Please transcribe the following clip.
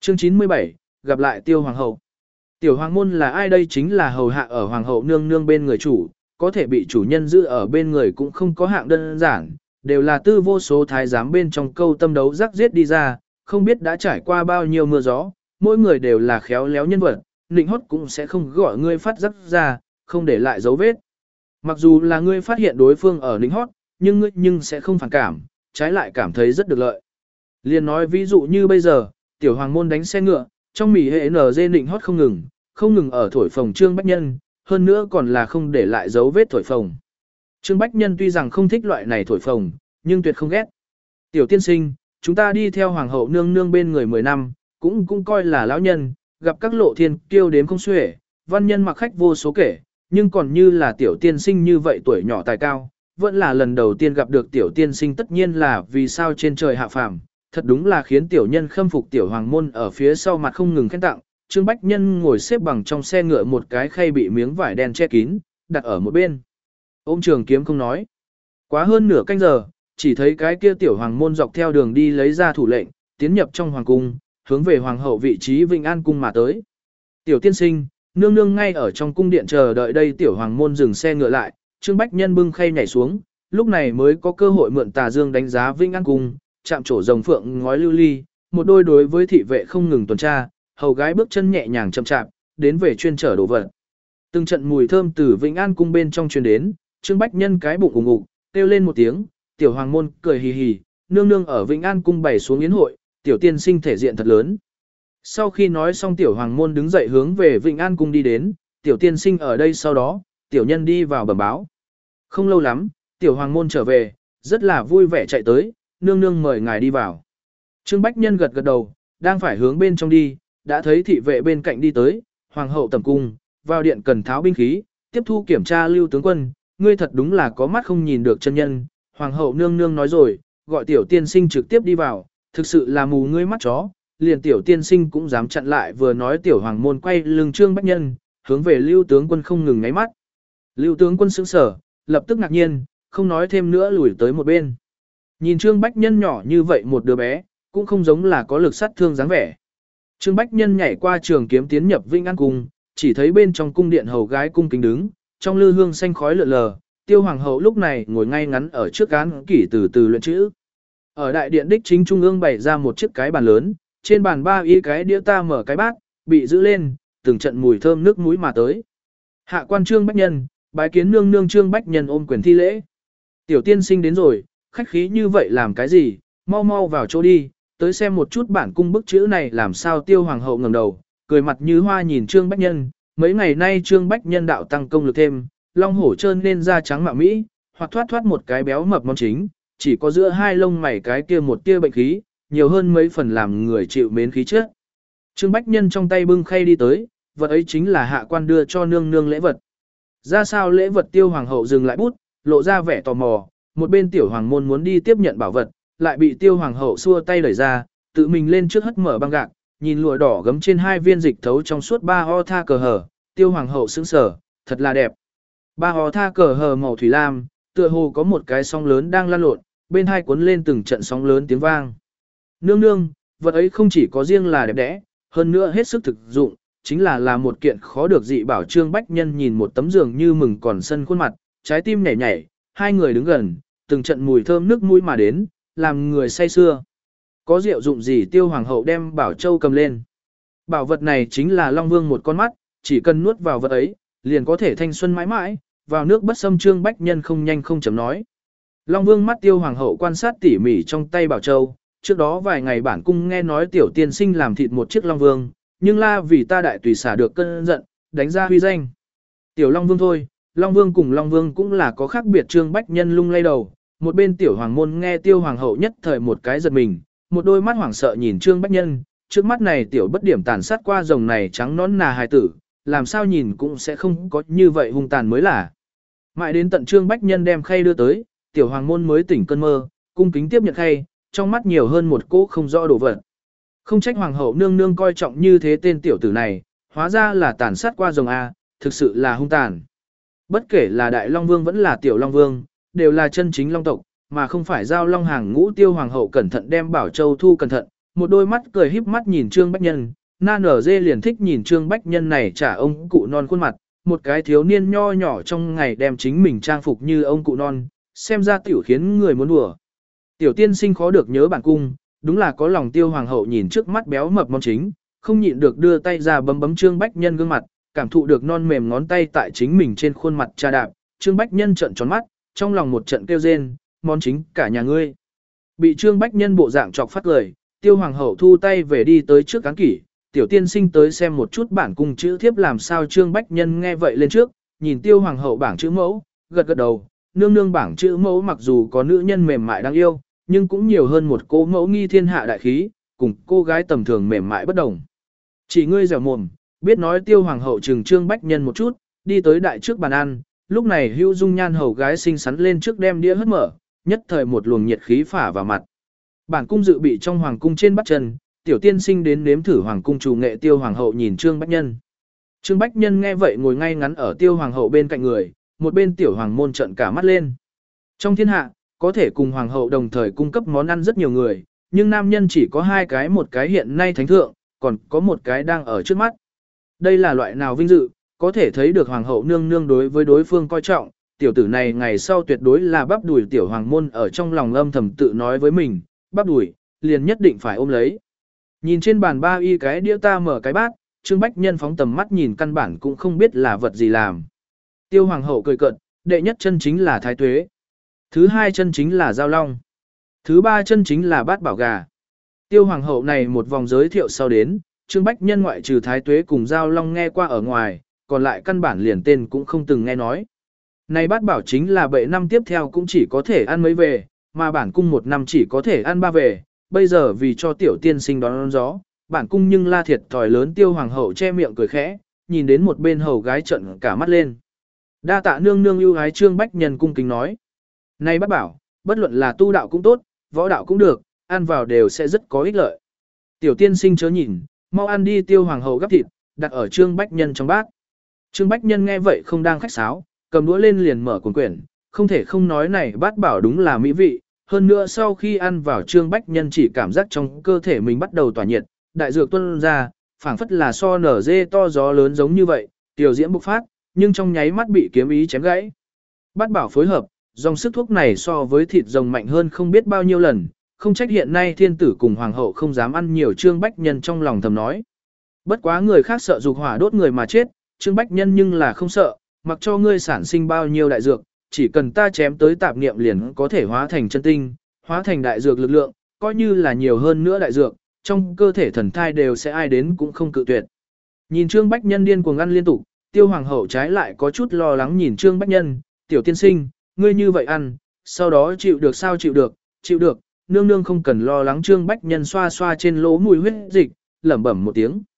Chương 97, gặp lại Tiêu Hoàng hậu. Tiểu hoàng môn là ai? Đây chính là hầu hạ ở hoàng hậu nương nương bên người chủ, có thể bị chủ nhân giữ ở bên người cũng không có hạng đơn giản, đều là tư vô số thái giám bên trong câu tâm đấu rắc giết đi ra, không biết đã trải qua bao nhiêu mưa gió, mỗi người đều là khéo léo nhân vật, nịnh hót cũng sẽ không gọi ngươi phát rắc ra, không để lại dấu vết. Mặc dù là ngươi phát hiện đối phương ở nịnh hót, nhưng ngươi sẽ không phản cảm, trái lại cảm thấy rất được lợi. Liên nói ví dụ như bây giờ, tiểu hoàng môn đánh xe ngựa, trong mỉ hệ NG nịnh hót không ngừng ở thổi phồng Trương Bách Nhân, hơn nữa còn là không để lại dấu vết thổi phồng. Trương Bách Nhân tuy rằng không thích loại này thổi phồng, nhưng tuyệt không ghét. Tiểu tiên sinh, chúng ta đi theo hoàng hậu nương nương bên người 10 năm, cũng coi là lão nhân, gặp các lộ thiên kiêu đếm không xuể, văn nhân mặc khách vô số kể, nhưng còn như là tiểu tiên sinh như vậy tuổi nhỏ tài cao, vẫn là lần đầu tiên gặp được tiểu tiên sinh, tất nhiên là vì sao trên trời hạ phàm, thật đúng là khiến tiểu nhân khâm phục. Tiểu hoàng môn ở phía sau mặt không ngừng khen tặng. Trương Bách Nhân ngồi xếp bằng trong xe ngựa, một cái khay bị miếng vải đen che kín, đặt ở một bên. Ôm trường kiếm không nói. Quá hơn nửa canh giờ, chỉ thấy cái kia tiểu hoàng môn dọc theo đường đi lấy ra thủ lệnh, tiến nhập trong hoàng cung, hướng về hoàng hậu vị trí Vĩnh An cung mà tới. Tiểu tiên sinh, nương nương ngay ở trong cung điện chờ đợi đây. Tiểu hoàng môn dừng xe ngựa lại, Trương Bách Nhân bưng khay nhảy xuống, lúc này mới có cơ hội mượn tà dương đánh giá Vĩnh An cung, chạm trổ rồng phượng ngói lưu ly, một đôi đối với thị vệ không ngừng tuần tra, hầu gái bước chân nhẹ nhàng chậm chạp, đến về chuyên chở đồ vật. Từng trận mùi thơm từ Vĩnh An cung bên trong truyền đến, Trương Bách Nhân cái bụng ủng ục, kêu lên một tiếng, tiểu hoàng môn cười hì hì, nương nương ở Vĩnh An cung bày xuống yến hội, tiểu tiên sinh thể diện thật lớn. Sau khi nói xong, tiểu hoàng môn đứng dậy hướng về Vĩnh An cung đi đến, tiểu tiên sinh ở đây. Sau đó, tiểu nhân đi vào bẩm báo. Không lâu lắm, tiểu hoàng môn trở về, rất là vui vẻ chạy tới, nương nương mời ngài đi vào. Trương Bách Nhân gật gật đầu, đang phải hướng bên trong đi, đã thấy thị vệ bên cạnh đi tới, hoàng hậu tẩm cung, vào điện cần tháo binh khí, tiếp thu kiểm tra. Lưu tướng quân, ngươi thật đúng là có mắt không nhìn được chân nhân, hoàng hậu nương nương nói rồi, gọi tiểu tiên sinh trực tiếp đi vào, thực sự là mù ngươi mắt chó, liền tiểu tiên sinh cũng dám chặn lại. Vừa nói, tiểu hoàng môn quay lưng Trương Bách Nhân, hướng về Lưu tướng quân không ngừng ngáy mắt. Lưu tướng quân sững sờ, lập tức ngạc nhiên, không nói thêm nữa lùi tới một bên. Nhìn Trương Bách Nhân nhỏ như vậy một đứa bé, cũng không giống là có lực sát thương dáng vẻ. Trương Bách Nhân nhảy qua trường kiếm tiến nhập Vĩnh An cung, chỉ thấy bên trong cung điện hầu gái cung kính đứng, trong lư hương xanh khói lượn lờ, Tiêu hoàng hậu lúc này ngồi ngay ngắn ở trước án kỷ từ từ luyện chữ. Ở đại điện đích chính trung ương bày ra một chiếc cái bàn lớn, trên bàn ba y cái đĩa ta mở cái bát, bị giữ lên, từng trận mùi thơm nước mũi mà tới. Hạ quan Trương Bách Nhân, bái kiến nương nương. Trương Bách Nhân ôm quyền thi lễ. Tiểu tiên sinh đến rồi, khách khí như vậy làm cái gì, mau mau vào chỗ đi, tới xem một chút bản cung bức chữ này làm sao. Tiêu hoàng hậu ngẩng đầu, cười mặt như hoa nhìn Trương Bách Nhân, mấy ngày nay Trương Bách Nhân đạo tăng công lực thêm, long hổ trơn nên da trắng mạo mỹ, hoặc thoát thoát một cái béo mập mong chính, chỉ có giữa hai lông mày cái kia một tia bệnh khí, nhiều hơn mấy phần làm người chịu mến khí trước. Trương Bách Nhân trong tay bưng khay đi tới, vật ấy chính là hạ quan đưa cho nương nương lễ vật. Ra sao lễ vật? Tiêu hoàng hậu dừng lại bút, lộ ra vẻ tò mò, một bên tiểu hoàng môn muốn đi tiếp nhận bảo vật, lại bị tiêu hoàng hậu xua tay đẩy ra, tự mình lên trước hất mở băng gạc, nhìn lụa đỏ gấm trên hai viên dịch thấu trong suốt ba ho tha cờ hở, tiêu hoàng hậu sững sờ, thật là đẹp. Ba ho tha cờ hở màu thủy lam, tựa hồ có một cái sóng lớn đang lan lộn, bên hai cuốn lên từng trận sóng lớn tiếng vang. Nương nương, vật ấy không chỉ có riêng là đẹp đẽ, hơn nữa hết sức thực dụng, chính là một kiện khó được dị bảo. Trương Bách Nhân nhìn một tấm giường như mừng còn sân khuôn mặt, trái tim nhảy nhảy, hai người đứng gần, từng trận mùi thơm nước mũi mà đến, làm người say sưa. Có diệu dụng gì? Tiêu hoàng hậu đem bảo châu cầm lên. Bảo vật này chính là Long Vương một con mắt, chỉ cần nuốt vào vật ấy, liền có thể thanh xuân mãi mãi, vào nước bất xâm. Trương Bách Nhân không nhanh không chậm nói. Long Vương mắt tiêu hoàng hậu quan sát tỉ mỉ trong tay bảo châu, trước đó vài ngày bản cung nghe nói tiểu tiên sinh làm thịt một chiếc Long Vương, nhưng la vì ta đại tùy xả được cơn giận, đánh ra huy danh. Tiểu Long Vương thôi, Long Vương cùng Long Vương cũng là có khác biệt. Trương Bách Nhân lung lay đầu, một bên tiểu hoàng môn nghe tiêu hoàng hậu nhất thời một cái giật mình, một đôi mắt hoảng sợ nhìn Trương Bách Nhân, trước mắt này tiểu bất điểm tàn sát qua rồng này trắng nón nà hài tử, làm sao nhìn cũng sẽ không có như vậy hung tàn mới là. Mãi đến tận Trương Bách Nhân đem khay đưa tới, tiểu hoàng môn mới tỉnh cơn mơ, cung kính tiếp nhận khay, trong mắt nhiều hơn một cỗ không rõ đồ vật. Không trách hoàng hậu nương nương coi trọng như thế tên tiểu tử này, hóa ra là tàn sát qua rồng A, thực sự là hung tàn. Bất kể là Đại Long Vương vẫn là Tiểu Long Vương, đều là chân chính long tộc, mà không phải giao long hàng ngũ. Tiêu hoàng hậu cẩn thận đem bảo châu thu cẩn thận, một đôi mắt cười híp mắt nhìn Trương Bách Nhân, Na Nở Dê liền thích nhìn Trương Bách Nhân này trả ông cụ non khuôn mặt, một cái thiếu niên nho nhỏ trong ngày đem chính mình trang phục như ông cụ non, xem ra tiểu khiến người muốn đùa. Tiểu tiên sinh khó được nhớ bản cung, đúng là có lòng Tiêu hoàng hậu nhìn trước mắt béo mập món chính, không nhịn được đưa tay ra bấm bấm Trương Bách Nhân gương mặt, cảm thụ được non mềm ngón tay tại chính mình trên khuôn mặt trà đạp, Trương Bách Nhân trợn tròn mắt, trong lòng một trận kêu rên, món chính cả nhà ngươi. Bị Trương Bách Nhân bộ dạng chọc phát cười, Tiêu hoàng hậu thu tay về đi tới trước cán kỷ, tiểu tiên sinh tới xem một chút bản cung chữ thiếp làm sao. Trương Bách Nhân nghe vậy lên trước, nhìn Tiêu hoàng hậu bảng chữ mẫu, gật gật đầu, nương nương bảng chữ mẫu mặc dù có nữ nhân mềm mại đáng yêu, nhưng cũng nhiều hơn một cô mẫu nghi thiên hạ đại khí, cùng cô gái tầm thường mềm mại bất đồng. Chỉ ngươi dẻo mồm, biết nói. Tiêu hoàng hậu trừng Trương Bách Nhân một chút, đi tới đại trước bàn ăn, lúc này Hưu Dung Nhan hầu gái xinh xắn lên trước đem đĩa hất mở, nhất thời một luồng nhiệt khí phả vào mặt. Bản cung dự bị trong hoàng cung trên bắt chân, tiểu tiên sinh đến nếm thử hoàng cung chủ nghệ. Tiêu hoàng hậu nhìn Trương Bách Nhân. Trương Bách Nhân nghe vậy ngồi ngay ngắn ở Tiêu hoàng hậu bên cạnh người, một bên tiểu hoàng môn trợn cả mắt lên. Trong thiên hạ, có thể cùng hoàng hậu đồng thời cung cấp món ăn rất nhiều người, nhưng nam nhân chỉ có hai cái, một cái hiện nay thánh thượng, còn có một cái đang ở trước mắt. Đây là loại nào vinh dự, có thể thấy được hoàng hậu nương nương đối với đối phương coi trọng, tiểu tử này ngày sau tuyệt đối là bắp đùi. Tiểu hoàng môn ở trong lòng âm thầm tự nói với mình, bắp đùi, liền nhất định phải ôm lấy. Nhìn trên bàn ba y cái đĩa ta mở cái bát, Trương Bách Nhân phóng tầm mắt nhìn căn bản cũng không biết là vật gì làm. Tiêu hoàng hậu cười cợt, đệ nhất chân chính là thái tuế, thứ hai chân chính là giao long, thứ ba chân chính là bát bảo gà. Tiêu hoàng hậu này một vòng giới thiệu sau đến, Trương Bách Nhân ngoại trừ thái tuế cùng giao long nghe qua ở ngoài, còn lại căn bản liền tên cũng không từng nghe nói. Này bát bảo chính là bệ năm tiếp theo cũng chỉ có thể ăn mấy về, mà bản cung một năm chỉ có thể ăn ba về, bây giờ vì cho tiểu tiên sinh đón gió, bản cung nhưng la thiệt thòi lớn. Tiêu hoàng hậu che miệng cười khẽ, nhìn đến một bên hầu gái trợn cả mắt lên. Đa tạ nương nương ưu ái. Trương Bách Nhân cung kính nói. Này bát bảo, bất luận là tu đạo cũng tốt, võ đạo cũng được, ăn vào đều sẽ rất có ích lợi. Tiểu tiên sinh chớ nhìn, mau ăn đi. Tiêu hoàng hậu gắp thịt, đặt ở Trương Bách Nhân trong bát. Trương Bách Nhân nghe vậy không đang khách sáo, cầm đũa lên liền mở cuốn quyển, không thể không nói này bát bảo đúng là mỹ vị. Hơn nữa sau khi ăn vào Trương Bách Nhân chỉ cảm giác trong cơ thể mình bắt đầu tỏa nhiệt, đại dược tuôn ra, phảng phất là so nở dê to gió lớn giống như vậy, tiểu diễm bộc phát, nhưng trong nháy mắt bị kiếm ý chém gãy. Bát bảo phối hợp, dòng sức thuốc này so với thịt rồng mạnh hơn không biết bao nhiêu lần, không trách hiện nay thiên tử cùng hoàng hậu không dám ăn nhiều. Trương Bách Nhân trong lòng thầm nói. Bất quá người khác sợ dục hỏa đốt người mà chết, Trương Bách Nhân nhưng là không sợ, mặc cho ngươi sản sinh bao nhiêu đại dược, chỉ cần ta chém tới tạp niệm liền có thể hóa thành chân tinh, hóa thành đại dược lực lượng, coi như là nhiều hơn nữa đại dược, trong cơ thể thần thai đều sẽ ai đến cũng không cự tuyệt. Nhìn Trương Bách Nhân điên cuồng ăn liên tục, Tiêu hoàng hậu trái lại có chút lo lắng nhìn Trương Bách Nhân, tiểu tiên sinh, ngươi như vậy ăn, sau đó chịu được sao? Chịu được, nương nương không cần lo lắng. Trương Bách Nhân xoa xoa trên lỗ mũi huyết dịch, lẩm bẩm một tiếng.